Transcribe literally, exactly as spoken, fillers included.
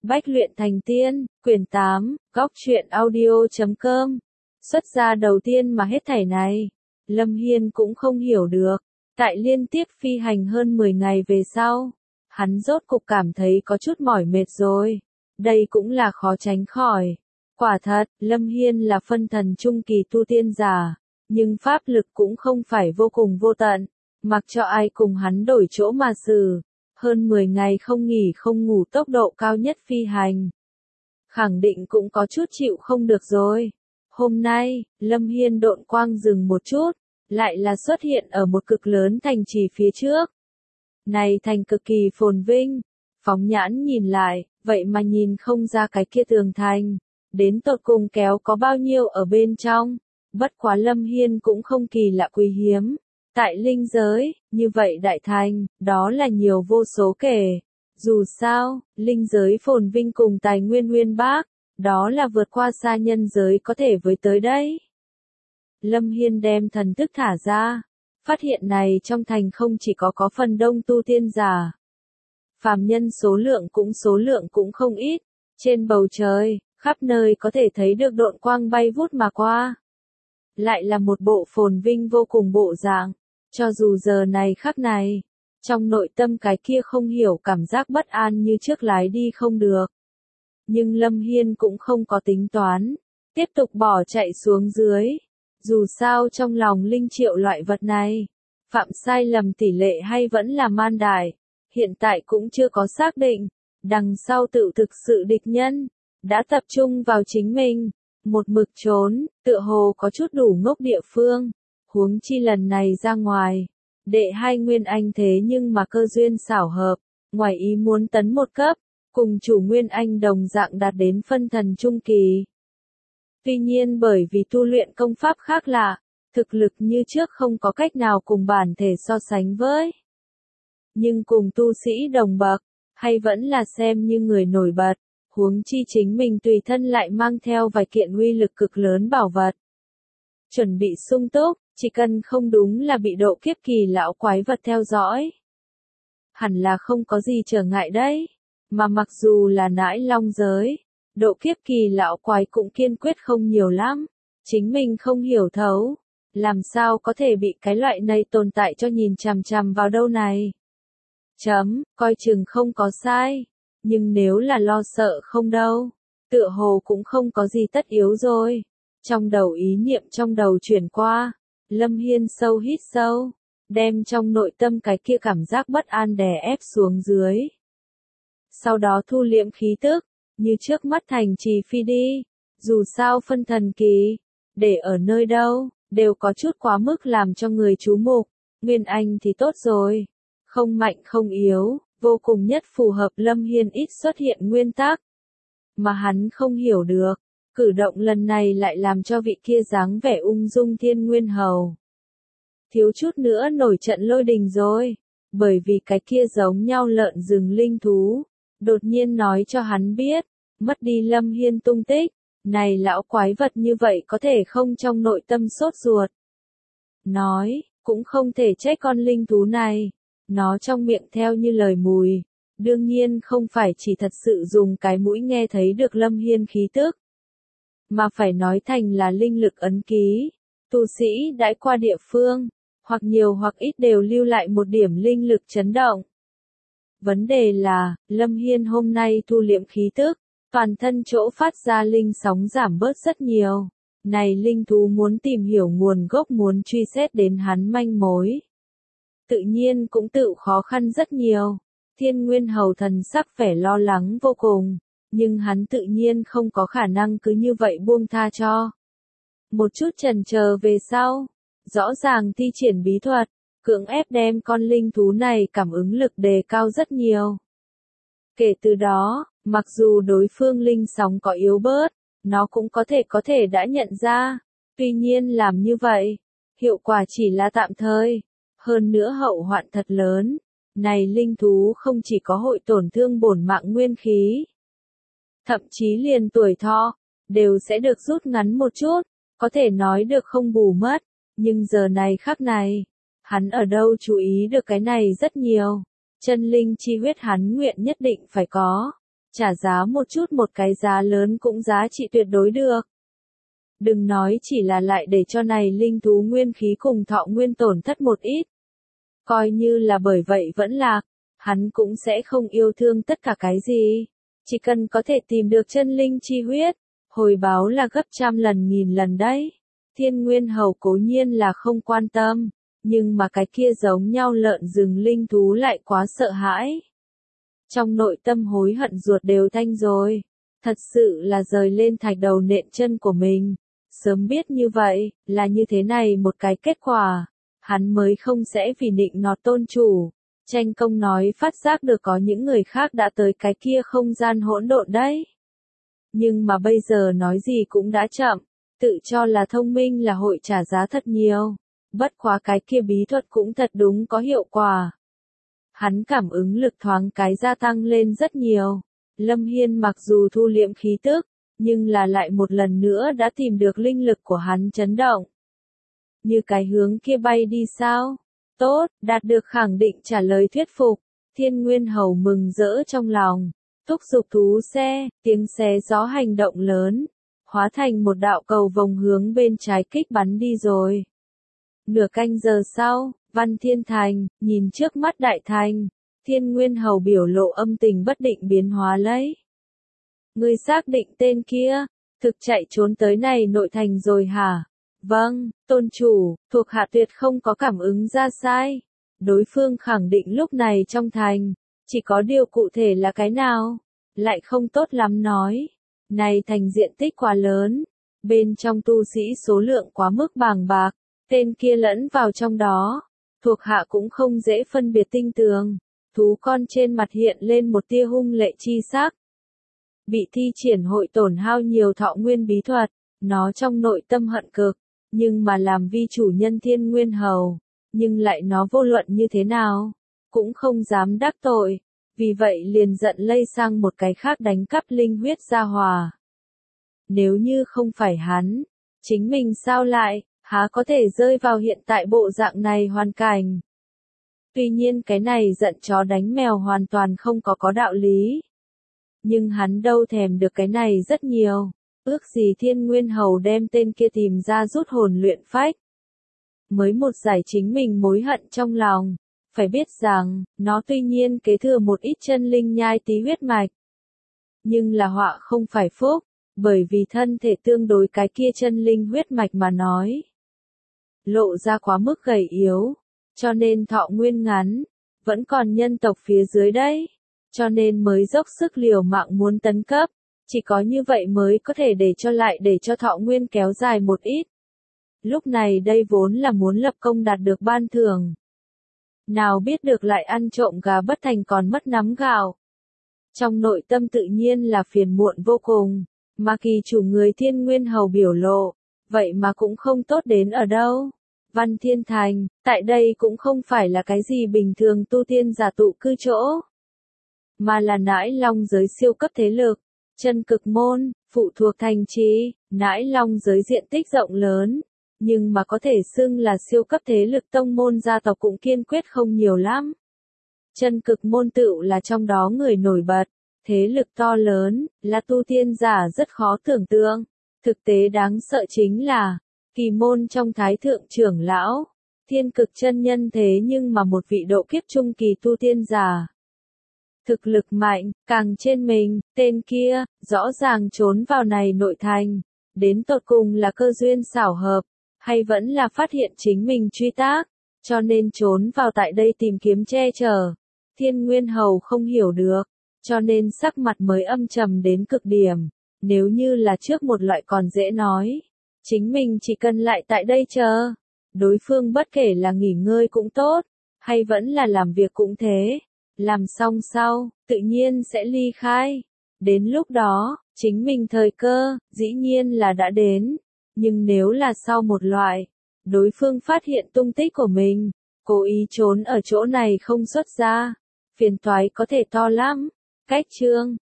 Bách luyện thành tiên, quyển tám, góc truyện audio chấm com. Xuất gia đầu tiên mà hết thảy này, Lâm Hiên cũng không hiểu được. Tại liên tiếp phi hành hơn mười ngày về sau, hắn rốt cục cảm thấy có chút mỏi mệt rồi. Đây cũng là khó tránh khỏi. Quả thật, Lâm Hiên là phân thần trung kỳ tu tiên giả, nhưng pháp lực cũng không phải vô cùng vô tận, mặc cho ai cùng hắn đổi chỗ mà xử. Hơn mười ngày không nghỉ không ngủ tốc độ cao nhất phi hành. Khẳng định cũng có chút chịu không được rồi. Hôm nay, Lâm Hiên độn quang dừng một chút, lại là xuất hiện ở một cực lớn thành trì phía trước. Này thành cực kỳ phồn vinh, phóng nhãn nhìn lại, vậy mà nhìn không ra cái kia tường thành, đến tột cùng kéo có bao nhiêu ở bên trong. Bất quá Lâm Hiên cũng không kỳ lạ quý hiếm. Tại linh giới, như vậy đại thành, đó là nhiều vô số kể. Dù sao, linh giới phồn vinh cùng tài nguyên uyên bác, đó là vượt qua xa nhân giới có thể với tới đấy. Lâm Hiên đem thần thức thả ra, phát hiện này trong thành không chỉ có có phần đông tu tiên giả. Phàm nhân số lượng cũng số lượng cũng không ít, trên bầu trời, khắp nơi có thể thấy được độn quang bay vút mà qua. Lại là một bộ phồn vinh vô cùng bộ dạng. Cho dù giờ này khắc này, trong nội tâm cái kia không hiểu cảm giác bất an như trước lái đi không được. Nhưng Lâm Hiên cũng không có tính toán, tiếp tục bỏ chạy xuống dưới. Dù sao trong lòng linh triệu loại vật này, phạm sai lầm tỷ lệ hay vẫn là man đại, hiện tại cũng chưa có xác định, đằng sau tự thực sự địch nhân, đã tập trung vào chính mình, một mực trốn, tựa hồ có chút đủ ngốc địa phương. Huống chi lần này ra ngoài, đệ hai Nguyên Anh thế nhưng mà cơ duyên xảo hợp, ngoài ý muốn tấn một cấp, cùng chủ Nguyên Anh đồng dạng đạt đến phân thần trung kỳ. Tuy nhiên bởi vì tu luyện công pháp khác lạ, thực lực như trước không có cách nào cùng bản thể so sánh với. Nhưng cùng tu sĩ đồng bậc, hay vẫn là xem như người nổi bật, huống chi chính mình tùy thân lại mang theo vài kiện uy lực cực lớn bảo vật. Chuẩn bị sung túc, chỉ cần không đúng là bị độ kiếp kỳ lão quái vật theo dõi. Hẳn là không có gì trở ngại đấy, mà mặc dù là nãi long giới, độ kiếp kỳ lão quái cũng kiên quyết không nhiều lắm, chính mình không hiểu thấu, làm sao có thể bị cái loại này tồn tại cho nhìn chằm chằm vào đâu này. Chấm, coi chừng không có sai, nhưng nếu là lo sợ không đâu, tựa hồ cũng không có gì tất yếu rồi. Trong đầu ý niệm trong đầu chuyển qua, Lâm Hiên sâu hít sâu, đem trong nội tâm cái kia cảm giác bất an đè ép xuống dưới. Sau đó thu liễm khí tức, như trước mắt thành trì phi đi, dù sao phân thần kỳ, để ở nơi đâu, đều có chút quá mức làm cho người chú mục. Nguyên Anh thì tốt rồi, không mạnh không yếu, vô cùng nhất phù hợp Lâm Hiên ít xuất hiện nguyên tắc. Mà hắn không hiểu được. Cử động lần này lại làm cho vị kia dáng vẻ ung dung Thiên Nguyên Hầu thiếu chút nữa nổi trận lôi đình rồi, bởi vì cái kia giống nhau lợn rừng linh thú, đột nhiên nói cho hắn biết, mất đi Lâm Hiên tung tích, này lão quái vật như vậy có thể không trong nội tâm sốt ruột. Nói, cũng không thể trách con linh thú này, nó trong miệng theo như lời mùi, đương nhiên không phải chỉ thật sự dùng cái mũi nghe thấy được Lâm Hiên khí tức, mà phải nói thành là linh lực ấn ký. Tu sĩ đãi qua địa phương, hoặc nhiều hoặc ít đều lưu lại một điểm linh lực chấn động. Vấn đề là, Lâm Hiên hôm nay thu liễm khí tức, toàn thân chỗ phát ra linh sóng giảm bớt rất nhiều. Này linh thú muốn tìm hiểu nguồn gốc, muốn truy xét đến hắn manh mối, tự nhiên cũng tự khó khăn rất nhiều. Thiên Nguyên Hầu thần sắc vẻ lo lắng vô cùng. Nhưng hắn tự nhiên không có khả năng cứ như vậy buông tha cho. Một chút chần chờ về sau, rõ ràng thi triển bí thuật, cưỡng ép đem con linh thú này cảm ứng lực đề cao rất nhiều. Kể từ đó, mặc dù đối phương linh sóng có yếu bớt, nó cũng có thể có thể đã nhận ra. Tuy nhiên làm như vậy, hiệu quả chỉ là tạm thời, hơn nữa hậu hoạn thật lớn. Này linh thú không chỉ có hội tổn thương bổn mạng nguyên khí, thậm chí liền tuổi thọ, đều sẽ được rút ngắn một chút, có thể nói được không bù mất, nhưng giờ này khắc này, hắn ở đâu chú ý được cái này rất nhiều, chân linh chi huyết hắn nguyện nhất định phải có, trả giá một chút một cái giá lớn cũng giá trị tuyệt đối được. Đừng nói chỉ là lại để cho này linh thú nguyên khí cùng thọ nguyên tổn thất một ít. Coi như là bởi vậy vẫn lạc, hắn cũng sẽ không yêu thương tất cả cái gì. Chỉ cần có thể tìm được chân linh chi huyết, hồi báo là gấp trăm lần nghìn lần đấy. Thiên Nguyên Hầu cố nhiên là không quan tâm, nhưng mà cái kia giống nhau lợn rừng linh thú lại quá sợ hãi. Trong nội tâm hối hận ruột đều thanh rồi, thật sự là rời lên thạch đầu nện chân của mình. Sớm biết như vậy, là như thế này một cái kết quả, hắn mới không sẽ vì nịnh nọt tôn chủ. Tranh công nói phát giác được có những người khác đã tới cái kia không gian hỗn độn đấy. Nhưng mà bây giờ nói gì cũng đã chậm, tự cho là thông minh là hội trả giá thật nhiều. Bất quá cái kia bí thuật cũng thật đúng có hiệu quả. Hắn cảm ứng lực thoáng cái gia tăng lên rất nhiều. Lâm Hiên mặc dù thu liễm khí tức, nhưng là lại một lần nữa đã tìm được linh lực của hắn chấn động. Như cái hướng kia bay đi sao? Tốt, đạt được khẳng định trả lời thuyết phục. Thiên Nguyên Hầu mừng rỡ trong lòng. Thúc giục thú xe, tiếng xé gió hành động lớn. Hóa thành một đạo cầu vòng hướng bên trái kích bắn đi rồi. Nửa canh giờ sau, Văn Thiên Thành, nhìn trước mắt đại thành. Thiên Nguyên Hầu biểu lộ âm tình bất định biến hóa lấy. Ngươi xác định tên kia, thực chạy trốn tới này nội thành rồi hả? Vâng, tôn chủ, thuộc hạ tuyệt không có cảm ứng ra sai. Đối phương khẳng định lúc này trong thành, chỉ có điều cụ thể là cái nào, lại không tốt lắm nói. Này thành diện tích quá lớn, bên trong tu sĩ số lượng quá mức bàng bạc, tên kia lẫn vào trong đó, thuộc hạ cũng không dễ phân biệt tinh tường. Thú con trên mặt hiện lên một tia hung lệ chi sắc. Bị thi triển hội tổn hao nhiều thọ nguyên bí thuật, nó trong nội tâm hận cực, nhưng mà làm vi chủ nhân Thiên Nguyên Hầu, nhưng lại nó vô luận như thế nào, cũng không dám đắc tội, vì vậy liền giận lây sang một cái khác đánh cắp linh huyết gia hòa. Nếu như không phải hắn, chính mình sao lại, há có thể rơi vào hiện tại bộ dạng này hoàn cảnh. Tuy nhiên cái này giận chó đánh mèo hoàn toàn không có có đạo lý. Nhưng hắn đâu thèm được cái này rất nhiều. Ước gì Thiên Nguyên Hầu đem tên kia tìm ra rút hồn luyện phách. Mới một giải chính mình mối hận trong lòng. Phải biết rằng, nó tuy nhiên kế thừa một ít chân linh nhai tí huyết mạch. Nhưng là họa không phải phúc, bởi vì thân thể tương đối cái kia chân linh huyết mạch mà nói. Lộ ra quá mức gầy yếu, cho nên thọ nguyên ngắn, vẫn còn nhân tộc phía dưới đấy. Cho nên mới dốc sức liều mạng muốn tấn cấp, chỉ có như vậy mới có thể để cho lại để cho thọ nguyên kéo dài một ít. Lúc này đây vốn là muốn lập công đạt được ban thưởng. Nào biết được lại ăn trộm gà bất thành còn mất nắm gạo. Trong nội tâm tự nhiên là phiền muộn vô cùng, mà kỳ chủ người Thiên Nguyên Hầu biểu lộ, vậy mà cũng không tốt đến ở đâu. Văn Thiên Thành, tại đây cũng không phải là cái gì bình thường tu tiên giả tụ cư chỗ, mà là nãi long giới siêu cấp thế lực, chân cực môn, phụ thuộc thành trì, nãi long giới diện tích rộng lớn, nhưng mà có thể xưng là siêu cấp thế lực tông môn gia tộc cũng kiên quyết không nhiều lắm. Chân cực môn tựu là trong đó người nổi bật, thế lực to lớn, là tu tiên giả rất khó tưởng tượng. Thực tế đáng sợ chính là, kỳ môn trong thái thượng trưởng lão, thiên cực chân nhân thế nhưng mà một vị độ kiếp trung kỳ tu tiên giả. Thực lực mạnh, càng trên mình, tên kia, rõ ràng trốn vào này nội thành, đến tột cùng là cơ duyên xảo hợp, hay vẫn là phát hiện chính mình truy tác, cho nên trốn vào tại đây tìm kiếm che chở. Thiên Nguyên Hầu không hiểu được, cho nên sắc mặt mới âm trầm đến cực điểm, nếu như là trước một loại còn dễ nói, chính mình chỉ cần lại tại đây chờ, đối phương bất kể là nghỉ ngơi cũng tốt, hay vẫn là làm việc cũng thế. Làm xong sau, tự nhiên sẽ ly khai. Đến lúc đó, chính mình thời cơ, dĩ nhiên là đã đến. Nhưng nếu là sau một loại, đối phương phát hiện tung tích của mình, cố ý trốn ở chỗ này không xuất ra, phiền toái có thể to lắm. Cách chương